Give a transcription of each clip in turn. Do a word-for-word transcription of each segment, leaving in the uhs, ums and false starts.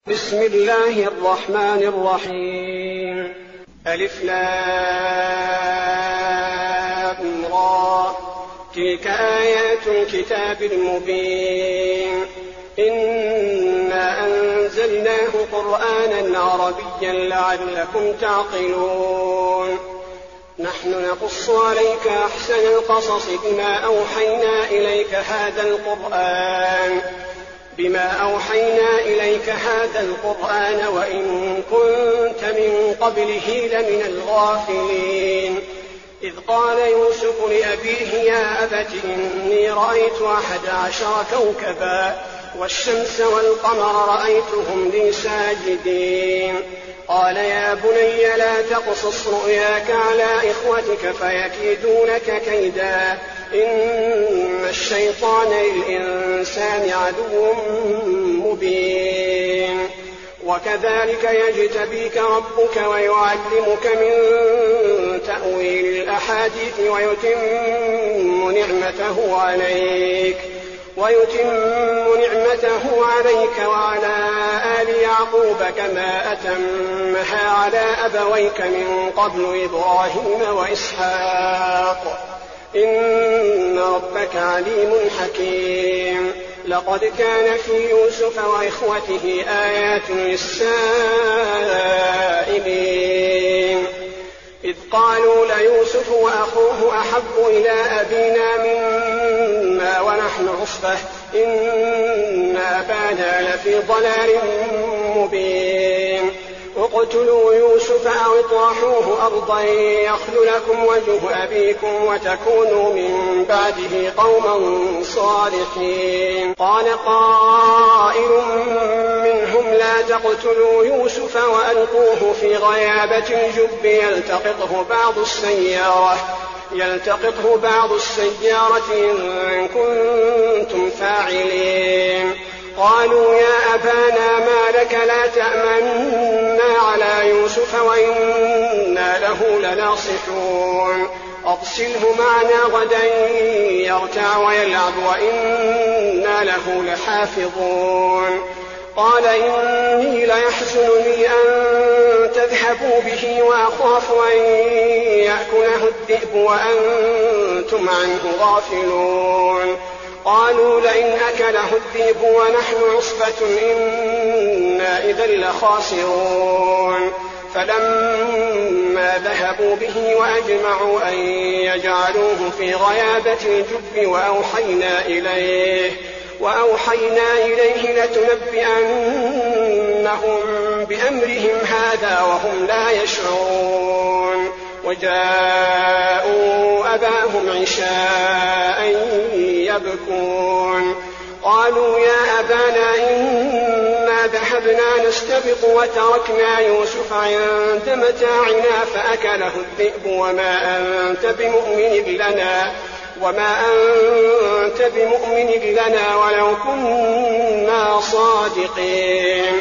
بسم الله الرحمن الرحيم. ألف لام را. تلك آيات الكتاب المبين. إنا أنزلناه قرآنا عربيا لعلكم تعقلون. نحن نقص عليك أحسن القصص بما أوحينا إليك هذا القرآن بما أوحينا إليك هذا القرآن وإن كنت من قبله لمن الغافلين. إذ قال يوسف لأبيه يا أبت إني رأيت أحد عشر كوكبا والشمس والقمر رأيتهم لي ساجدين. قال يا بني لا تقصص رؤياك على إخوتك فيكيدونك كيدا إن الشيطان للإنسان عدو مبين. وكذلك يجتبيك ربك ويعلمك من تأويل الأحاديث ويتم نعمته عليك ويتم نعمته عليك وعلى آل يعقوب كما أتمها على أبويك من قبل إبراهيم وإسحاق إن ربك عليم حكيم. لقد كان في يوسف وإخوته آيات للسائلين إذ قالوا ليوسف وأخوه أحب إلى أبينا منا ونحن عصبة إن أبانا لفي ضلال مبين. اقتلوا يوسف أو اطرحوه أرضا يخل لكم وجه أبيكم وتكونوا من بعده قوما صالحين. قال قائل منهم لا تقتلوا يوسف وألقوه في غيابة الجب يلتقطه بعض السيارة يلتقطه بعض السيارة إن كنتم فاعلين. قالوا يا أبانا ما لك لا تأمنا على يوسف وإنا له لناصحون. أرسله معنا غدا يرتع ويلعب وإنا له لحافظون. قال إني ليحزنني أن تذهبوا به وأخاف أن يأكله الذئب وأنتم عنه غافلون. قالوا لئن أكله الذئب ونحن عصبة إنا إذا لخاسرون. فلما ذهبوا به وأجمعوا أن يجعلوه في غيابة الجب وأوحينا إليه وأوحينا إليه لتنبئنهم بأمرهم هذا وهم لا يشعرون. وجاءوا أباهم عشاء يبكون. قالوا يا أبانا إنا ذهبنا نستبق وتركنا يوسف عند متاعنا فأكله الذئب وما أنت بمؤمن لنا وما أنت بمؤمن لنا ولو كنا صادقين.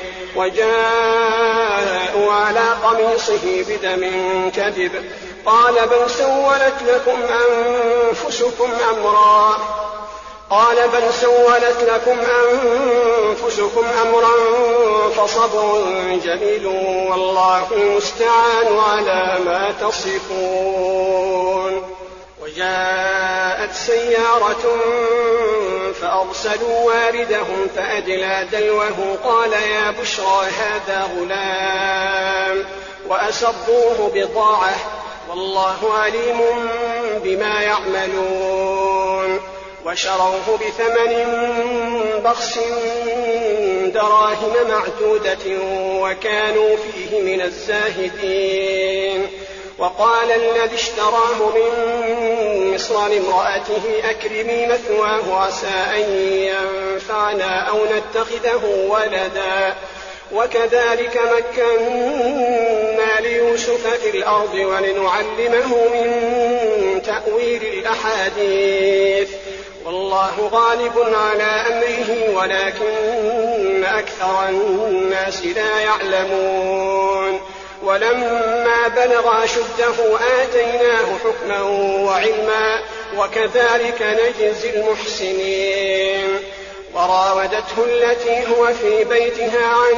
وجاءوا على قميصه بدم كذب قال بل سولت لكم أنفسكم أمرا قال بل سولت لكم أنفسكم أمرا فصبر جميل والله المستعان على ما تصفون. وجاءت سيارة فأرسلوا واردهم فأدلى دلوه قال يا بشرى هذا غلام وأسروه بضاعة والله عليم بما يعملون. وشروه بثمن بخس دراهم معدودة وكانوا فيه من الزاهدين. وقال الذي اشتراه من مصر لامرأته أكرمي مثواه عسى أن ينفعنا أو نتخذه ولدا. وكذلك مكنا ليوسف في الأرض ولنعلمه من تأويل الأحاديث والله غالب على أمره ولكن أكثر الناس لا يعلمون. ولما بلغ أشده آتيناه حكما وعلما وكذلك نجزي المحسنين. وراودته التي هو في بيتها عن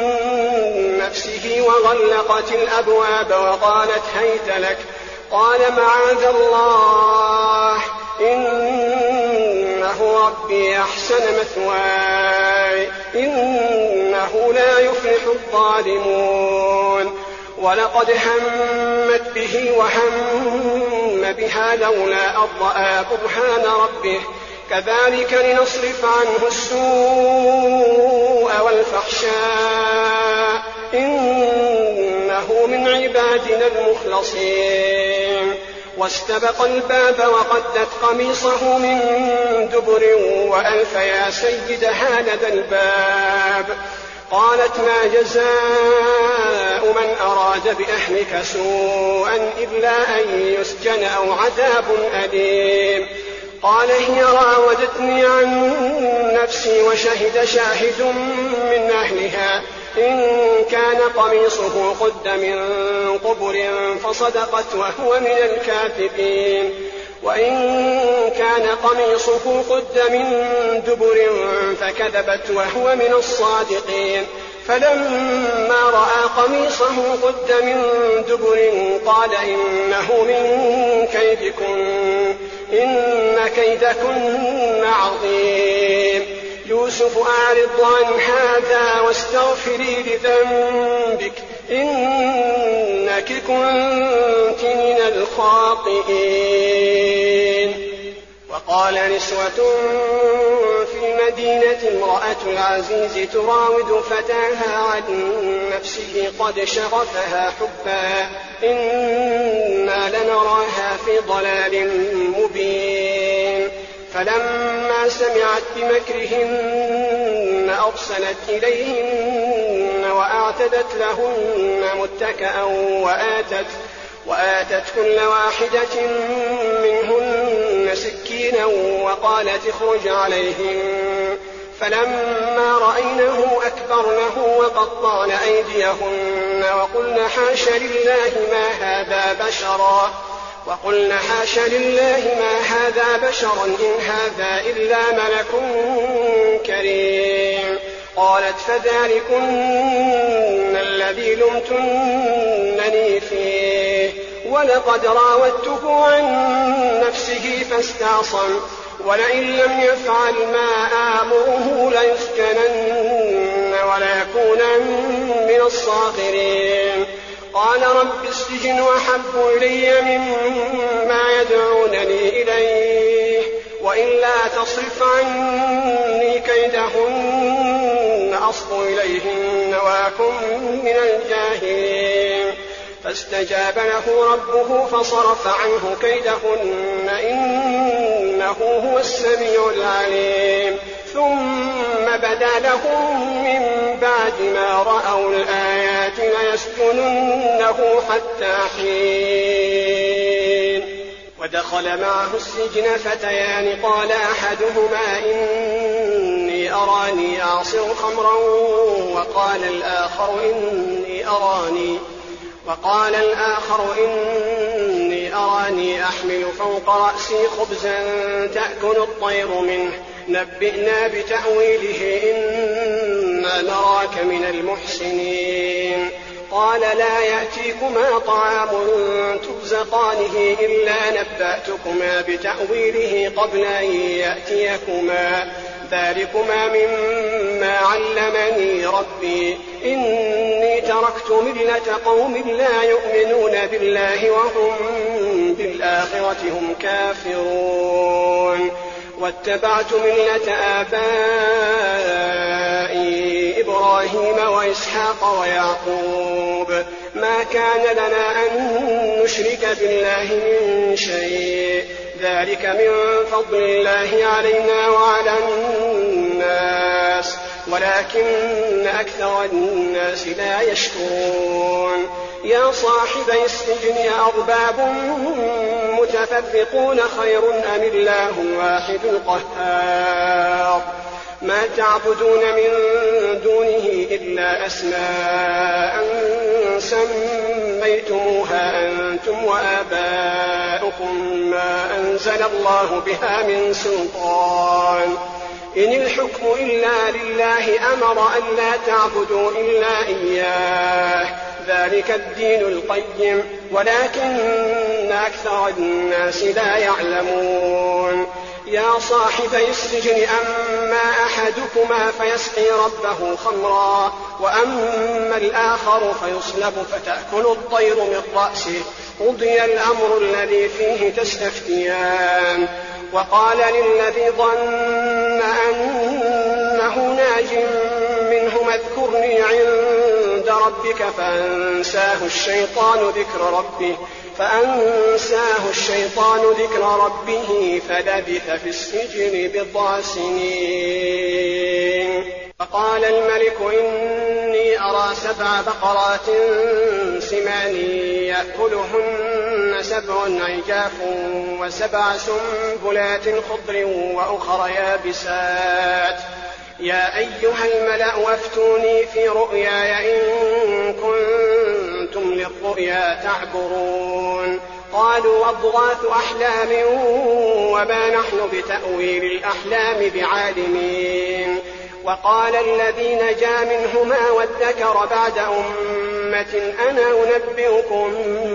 نفسه وغلقت الأبواب وقالت هيت لك. قال معاذ الله إنه ربي أحسن مثواي إنه لا يفلح الظالمون. ولقد همت به وهم بها لولا أن رأى برهان ربه كذلك لنصرف عنه السوء والفحشاء إنه من عبادنا المخلصين. واستبق الباب وقدت قميصه من دبر وألف يا سيدها لدى الباب. قالت ما جزاء من أراد بأهلك سوءا إلا أن يسجن أو عذاب أليم. قال هي راودتني عن نفسي وشهد شاهد من أهلها إن كان قميصه قد من قبر فصدقت وهو من الكاذبين وإن كان قميصه قد من دبر فكذبت وهو من الصادقين. فلما رأى قميصه قد من دبر قال إنه من كيدكن إن كيدكن عظيم. يوسف أعرض عن هذا واستغفري لذنبك إنك كنت من الخاطئين. وقال نسوة في المدينة امرأة العزيز تراود فتاها عن نفسه قد شغفها حبا إنا لنراها في ضلال مبين. فلما سمعت بمكرهن أرسلت إليهن وأعتدت لهن متكئا وآتت, وآتت كل واحدة منهن سكينا وقالت اخرج عليهن. فلما رأينه أكبرنه وقطعن أيديهن وقلن حاش لله ما هذا بشرا وقلن حاش لله ما هذا بشرا إن هذا إلا ملك كريم. قالت فذلكن الذي لمتنني فيه ولقد راودته عن نفسه فاستعصم ولئن لم يفعل ما آمره ليسجنن وليكونن من الصاغرين. قال رب السجن أحب إلي مما يدعونني إليه وإلا تصرف عني كيدهن أصب إليهن وأكن من الجاهلين. فاستجاب له ربه فصرف عنه كيدهن إنه هو السميع العليم. ثم بدا لهم من بعد ما رأوا الآيات ليسجننه حتى حين. ودخل معه السجن فتيان قال أحدهما إني أراني أعصر خمرا وقال الآخر إني أراني وقال الآخر إني أراني أحمل فوق رأسي خبزا تأكل الطير منه نبئنا بتأويله إنا نراك من المحسنين. قال لا يأتيكما طعام ترزقانه إلا نبأتكما بتأويله قبل أن يأتيكما ذلكما مما علمني ربي إني تركت ملة قوم لا يؤمنون بالله وهم بالآخرة هم كافرون واتبعت ملة آبائي إبراهيم وإسحاق ويعقوب ما كان لنا أن نشرك بالله من شيء ذلك من فضل الله علينا وعلى الناس ولكن أكثر الناس لا يشكرون. يا صاحبي السجن أرباب متفرقون خير أم الله الواحد القهار ما تعبدون من دونه إلا أسماء سميتموها أنتم وآباؤكم ما أنزل الله بها من سلطان إن الحكم إلا لله أمر أن لا تعبدوا إلا إياه ذلك الدين القيم ولكن أكثر الناس لا يعلمون. يا صاحبي السجن أما أحدكما فيسقي ربه خمرا وأما الآخر فيصلب فتأكل الطير من رأسه قضي الأمر الذي فيه تستفتيان. وقال للذي ظن أنه ناج منهما اذكرني عند ربك فأنساه الشيطان ذكر ربه فأنساه الشيطان ذكر ربه فلبث في السجن بضع سنين. فقال الملك إني أرى سبع بقرات سمان يأكلهن سبع عجاف وسبع سنبلات خضر وأخر يابسات يا أيها الملأ أفتوني في رؤياي إن كنتم للرؤيا تعبرون. قالوا أضغاث أحلام وما نحن بتأويل الأحلام بعالمين. وقال الذي نجا منهما وادكر بعد أمة أنا أنبئكم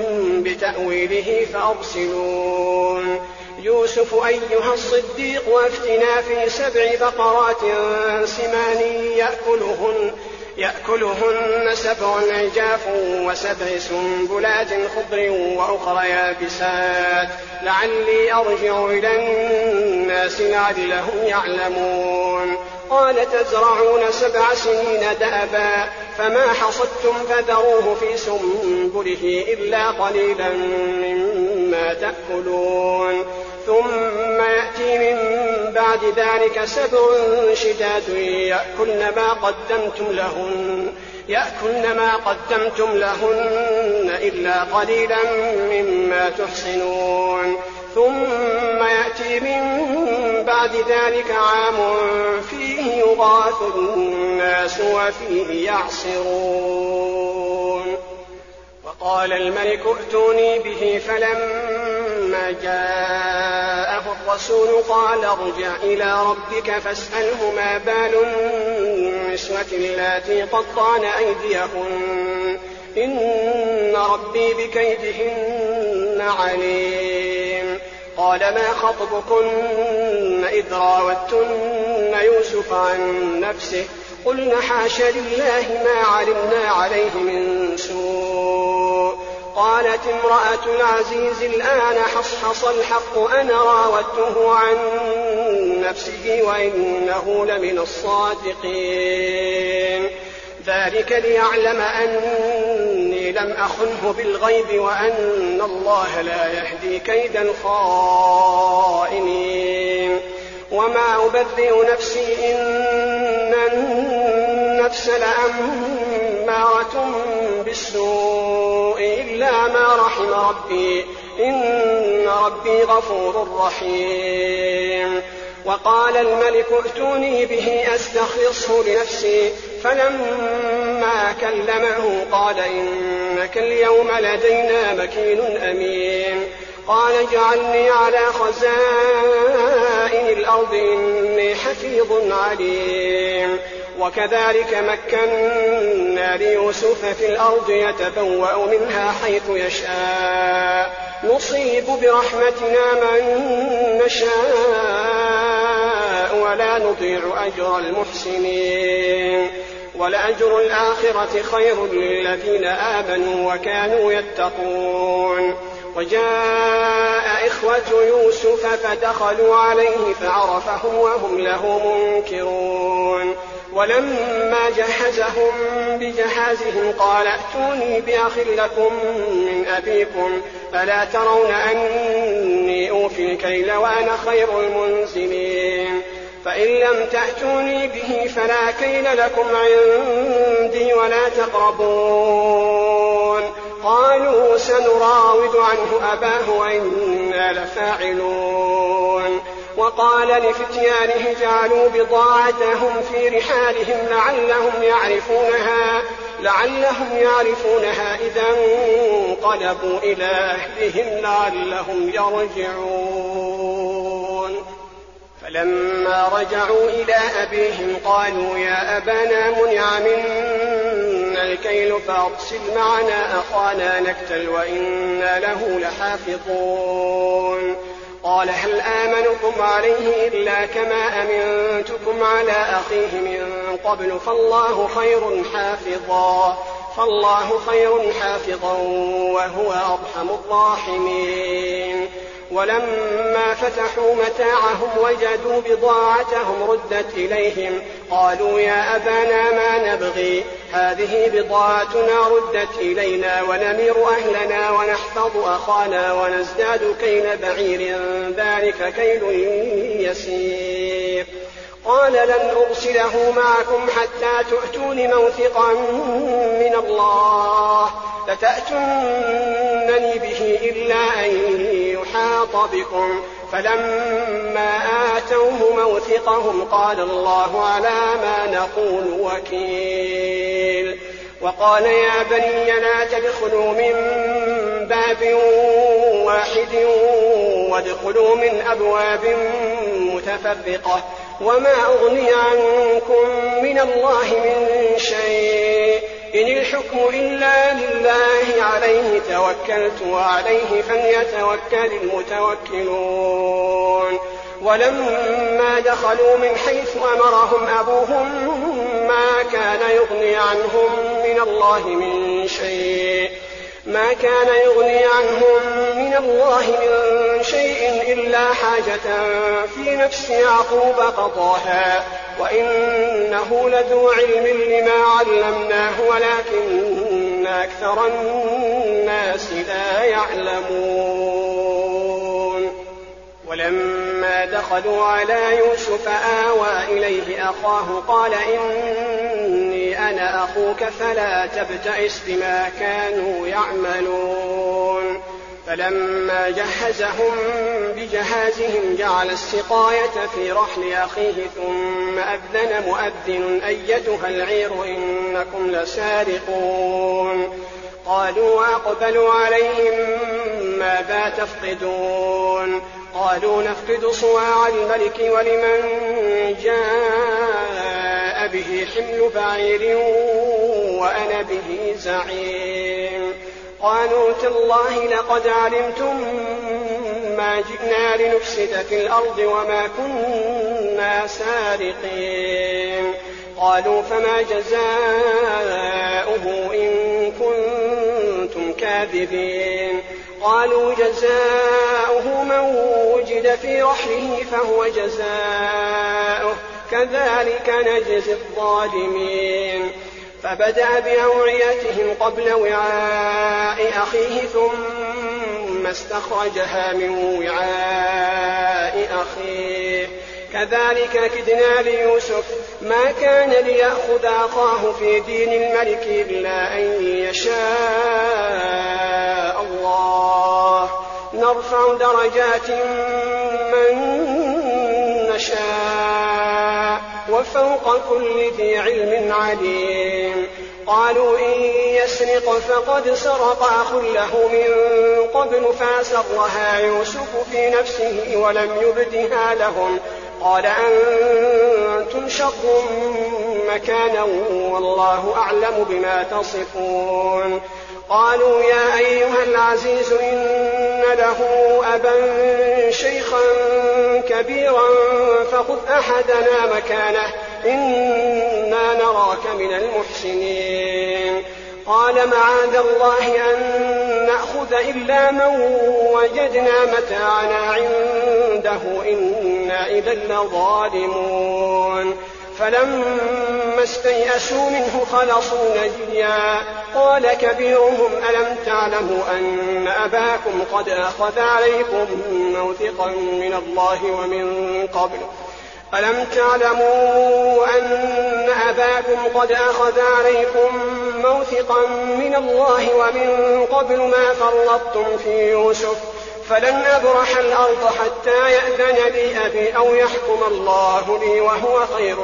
بتأويله فأرسلون. يوسف أيها الصديق وافتنا في سبع بقرات سمان يأكلهن, يأكلهن سبع عجاف وسبع سنبلات خضر وأخر يابسات لعلي أرجع إلى الناس لعلهم يعلمون. قال تزرعون سبع سنين دأبا فما حصدتم فذروه في سنبله إلا قليلا مما تأكلون ثم يأتي من بعد ذلك سبع شداد يأكلن ما قدمتم لهن يأكلن ما قدمتم لهن إلا قليلا مما تحصنون ثم يأتي من بعد ذلك عام فيه يغاث الناس وفيه يعصرون. وقال الملك ائتوني به فلما جاءه الرسول قال ارجع إلى ربك فاسأله ما بال النسوة اللاتي قطعن أيديهن إن ربي بكيدهن عليم. قال ما خطبكن إذ راوتن يوسف عن نفسه قلنا حاش لله ما علمنا عليه من سوء. قالت امرأة العزيز الآن حصحص الحق أنا راودته عن نفسه وإنه لمن الصادقين. ذلك ليعلم أني لم أخنه بالغيب وأن الله لا يهدي كيد الخائنين. وما أبرئ نفسي إن النفس لأمارة بالسوء إلا ما رحم ربي إن ربي غفور رحيم. وقال الملك ائتوني به أستخلصه لنفسي فلما كلمه قال إنك اليوم لدينا مكين أمين. قال اجعلني على خزائن الأرض إني حفيظ عليم. وكذلك مكنا ليوسف في الأرض يتبوأ منها حيث يشاء نصيب برحمتنا من نشاء ولا نضيع أجر المحسنين. ولأجر الآخرة خير للذين آمنوا وكانوا يتقون. وجاء إخوة يوسف فدخلوا عليه فعرفهم وهم له منكرون. ولما جهزهم بجهازهم قال ائتوني بأخ لكم من أبيكم ألا ترون أني أوفي الكيل وأنا خير المنزلين. فإن لم تأتوني به فلا كيل لكم عندي ولا تقربون. قالوا سنراود عنه أباه وإنا لفاعلون. وقال لفتيانه جعلوا بضاعتهم في رحالهم لعلهم يعرفونها, لعلهم يعرفونها إذا انقلبوا إلى أهلهم لعلهم يرجعون. فلما رجعوا إلى أبيهم قالوا يا أبانا منع منا الكيل فأرسل معنا أخانا نكتل وإنا له لحافظون. قال هل آمنكم عليه إلا كما أمنتكم على أخيه من قبل فالله خير حافظا فالله خير حافظا وهو أرحم الراحمين. ولما فتحوا متاعهم وجدوا بضاعتهم ردت إليهم قالوا يا أبانا ما نبغي هذه بضاعتنا ردت إلينا ونمير أهلنا ونحفظ أخانا ونزداد كيل بعير ذلك كيل يسير. قال لن أرسله معكم حتى تؤتون موثقا من الله لتأتونني به إلا أن يحاط بكم. فلما آتوه موثقهم قال الله على ما نقول وكيل. وقال يا بني لا تدخلوا من باب واحد وادخلوا من أبواب متفرقة وما أغني عنكم من الله من شيء إن الحكم إلا لله عليه توكلت وعليه فليتوكل المتوكلون. ولما دخلوا من حيث أمرهم أبوهم ما كان يغني عنهم من الله من شيء ما كان يغني عنهم من الله من شيء إلا حاجة في نفس يعقوب قضاها وإنه لذو علم لما علمناه ولكن أكثر الناس لا يعلمون. ولما دخلوا على يوسف آوى إليه أخاه قال إني أنا أخوك فلا تبتئس بما كانوا يعملون. فلما جهزهم بجهازهم جعل السقاية في رحل أخيه ثم أذن مؤذن أيتها العير إنكم لسارقون. قالوا وأقبلوا عليهم ماذا تفقدون قالوا نفقد صواع الملك ولمن جاء به حمل بعير وأنا به زعيم. قالوا تالله لقد علمتم ما جئنا لنفسد في الأرض وما كنا سارقين. قالوا فما جزاؤه إن كنتم كاذبين. قالوا جزاؤه من وجد في رحله فهو جزاؤه كذلك نجزي الظالمين. فبدأ بأوعيتهم قبل وعاء أخيه ثم استخرجها من وعاء أخيه كذلك كدنا ليوسف ما كان ليأخذ أخاه في دين الملك إلا أن يشاء الله نرفع درجات من نشاء وفوق كل ذي علم عليم. قالوا إن يسرق فقد سرق أخ له من قبل فأسرها يوسف في نفسه ولم يبدها لهم قال أنتم شر مكانا والله أعلم بما تصفون. قالوا يا أيها العزيز إن له أبا شيخا كبيرا فخذ أحدنا مكانه إنا نراك من المحسنين. قال معاذ الله أن نأخذ إلا من وجدنا متاعنا عنده إنا إذا لظالمون. فلما استيئسوا منه خلصوا نجيا قال كبيرهم ألم تعلموا أن أباكم قد أخذ عليكم موثقا من الله ومن قبل ألم تعلموا أن أباكم قد أخذ عليكم موثقا من الله ومن قبل ما فرطتم في يوسف فلن أبرح الأرض حتى يأذن لي أبي أو يحكم الله لي وهو خير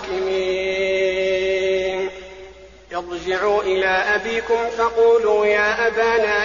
الحاكمين. ارجعوا إلى أبيكم فقولوا يا أبانا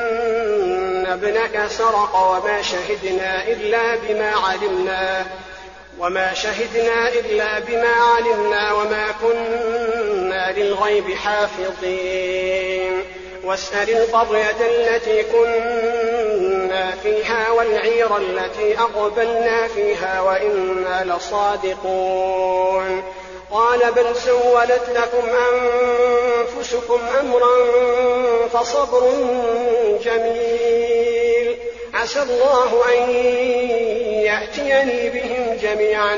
إن ابنك سرق وما شهدنا إلا بما علمنا وما شهدنا إلا بما علمنا وما كنا للغيب حافظين واسأل القرية التي كنا فيها والعير التي أقبلنا فيها وإنا لصادقون قال بل سولت لكم أنفسكم أمرا فصبر جميل عسى الله أن يأتيني بهم جميعا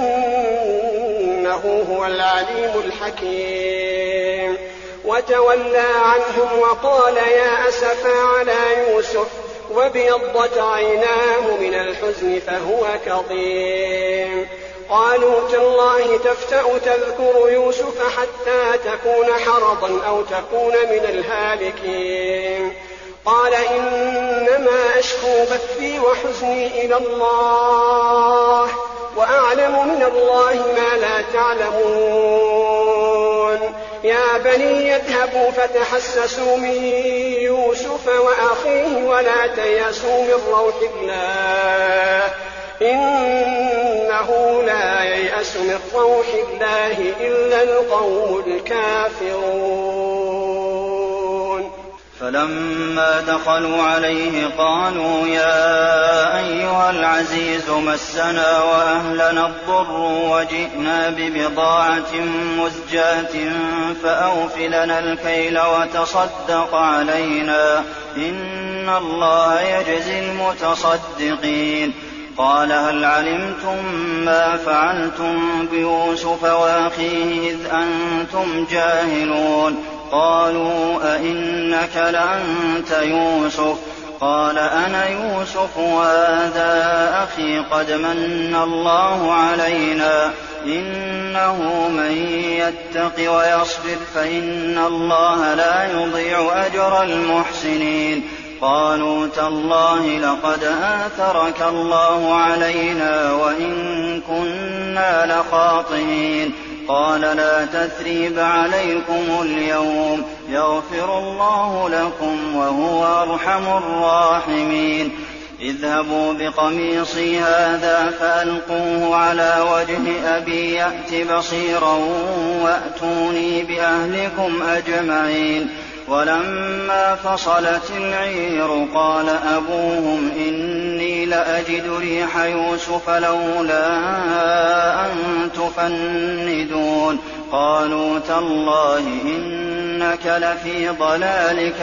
إنه هو العليم الحكيم وتولى عنهم وقال يا أسفا على يوسف وابيضت عيناه من الحزن فهو كظيم قالوا تالله تفتأ تذكر يوسف حتى تكون حرضا أو تكون من الهالكين قال إنما أشكو بثي وحزني إلى الله وأعلم من الله ما لا تعلمون يا بني يذهبوا فتحسسوا من يوسف وأخيه ولا تيأسوا من روح الله إنه لا ييأس من روح الله إلا القوم الكافرون. فلما دخلوا عليه قالوا يا أيها العزيز مسنا وأهلنا الضر وجئنا ببضاعة مزجاة فأوف لنا الكيل وتصدق علينا إن الله يجزي المتصدقين. قال هل علمتم ما فعلتم بيوسف وأخيه إذ أنتم جاهلون؟ قالوا أئنك لأنت يوسف؟ قال أنا يوسف وهذا أخي قد من الله علينا إنه من يتق ويصبر فإن الله لا يضيع أجر المحسنين. قالوا تالله لقد آثرك الله علينا وإن كنا لخاطئين. قال لا تثريب عليكم اليوم يغفر الله لكم وهو أرحم الراحمين. اذهبوا بقميصي هذا فألقوه على وجه أبي يأت بصيرا وأتوني بأهلكم أجمعين. ولما فصلت العير قال أبوهم إني لأجد ريح يوسف لولا أن تفندون. قالوا تالله إنك لفي ضلالك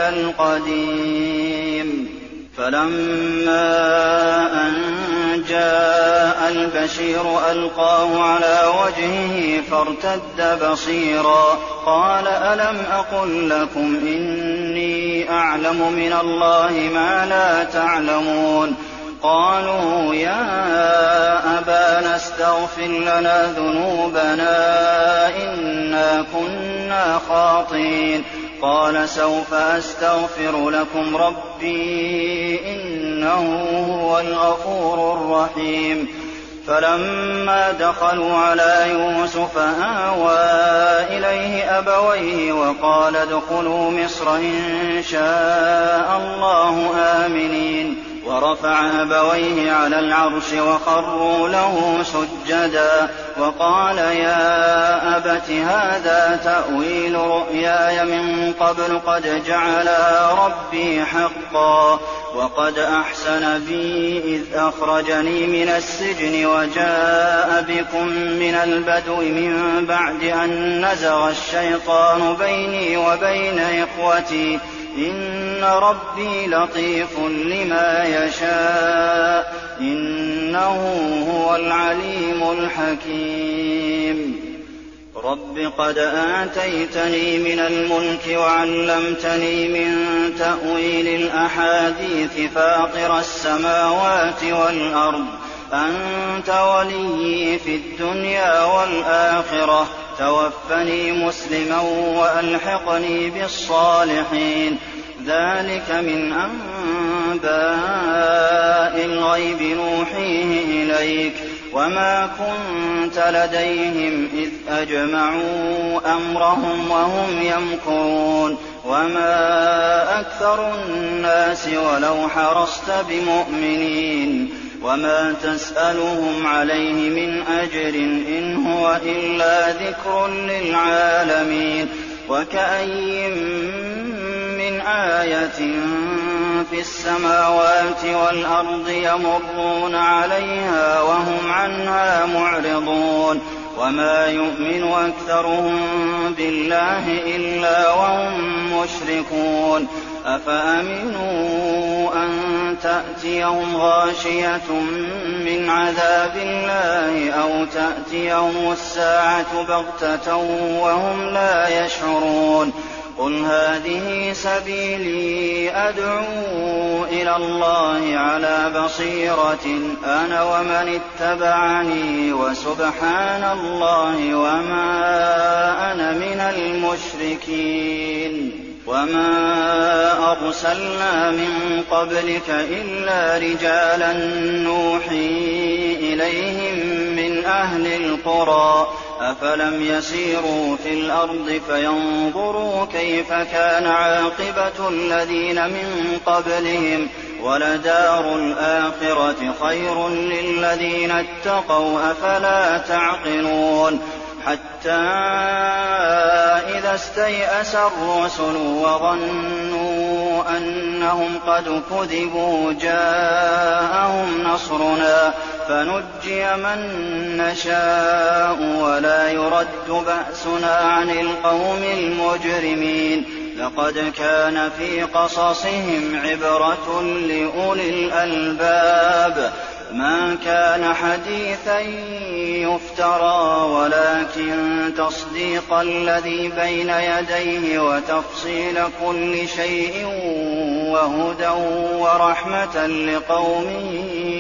القديم. فلما أن جاء البشير ألقاه على وجهه فارتد بصيرا قال ألم أقل لكم إني أعلم من الله ما لا تعلمون؟ قالوا يا أبانا استغفر لنا ذنوبنا إنا كنا خاطئين. قال سوف أستغفر لكم ربي إنه هو الغفور الرحيم. فلما دخلوا على يوسف آوى إليه أبويه وقال ادخلوا مصر إن شاء الله آمنين. ورفع أبويه على العرش وخروا له سجدا وقال يا أبت هذا تأويل رؤياي من قبل قد جعلها ربي حقا وقد أحسن بي إذ أخرجني من السجن وجاء بكم من البدو من بعد أن نزغ الشيطان بيني وبين إخوتي إن ربي لطيف لما يشاء إنه هو العليم الحكيم. رب قد آتيتني من الملك وعلمتني من تأويل الأحاديث فاطر السماوات والأرض أنت وليي في الدنيا والآخرة توفني مسلما وألحقني بالصالحين. ذلك من أنباء الغيب نوحيه إليك وما كنت لديهم إذ أجمعوا أمرهم وهم يمكرون وما أكثر الناس ولو حرصت بمؤمنين. وما تسألهم عليه من أجر إن هو إلا ذكر للعالمين. وكأين من آية في السماوات والأرض يمرون عليها وهم عنها معرضون وما يؤمن أكثرهم بالله إلا وهم مشركون. أفأمنوا أن تأتيهم غاشية من عذاب الله أو تأتيهم الساعة بغتة وهم لا يشعرون. قل هذه سبيلي أدعو إلى الله على بصيرة أنا ومن اتبعني وسبحان الله وما أنا من المشركين. وما أرسلنا من قبلك إلا رجالا نوحي إليهم من أهل القرى أفلم يسيروا في الأرض فينظروا كيف كان عاقبة الذين من قبلهم ولدار الآخرة خير للذين اتقوا أفلا تعقلون. حتى إذا استيأس الرسل وظنوا أنهم قد كذبوا جاءهم نصرنا فنجي من نشاء ولا يرد بأسنا عن القوم المجرمين. لقد كان في قصصهم عبرة لأولي الألباب ما كان حديثا يفترى ولكن تصديق الذي بين يديه وتفصيل كل شيء وهدى ورحمة لقوم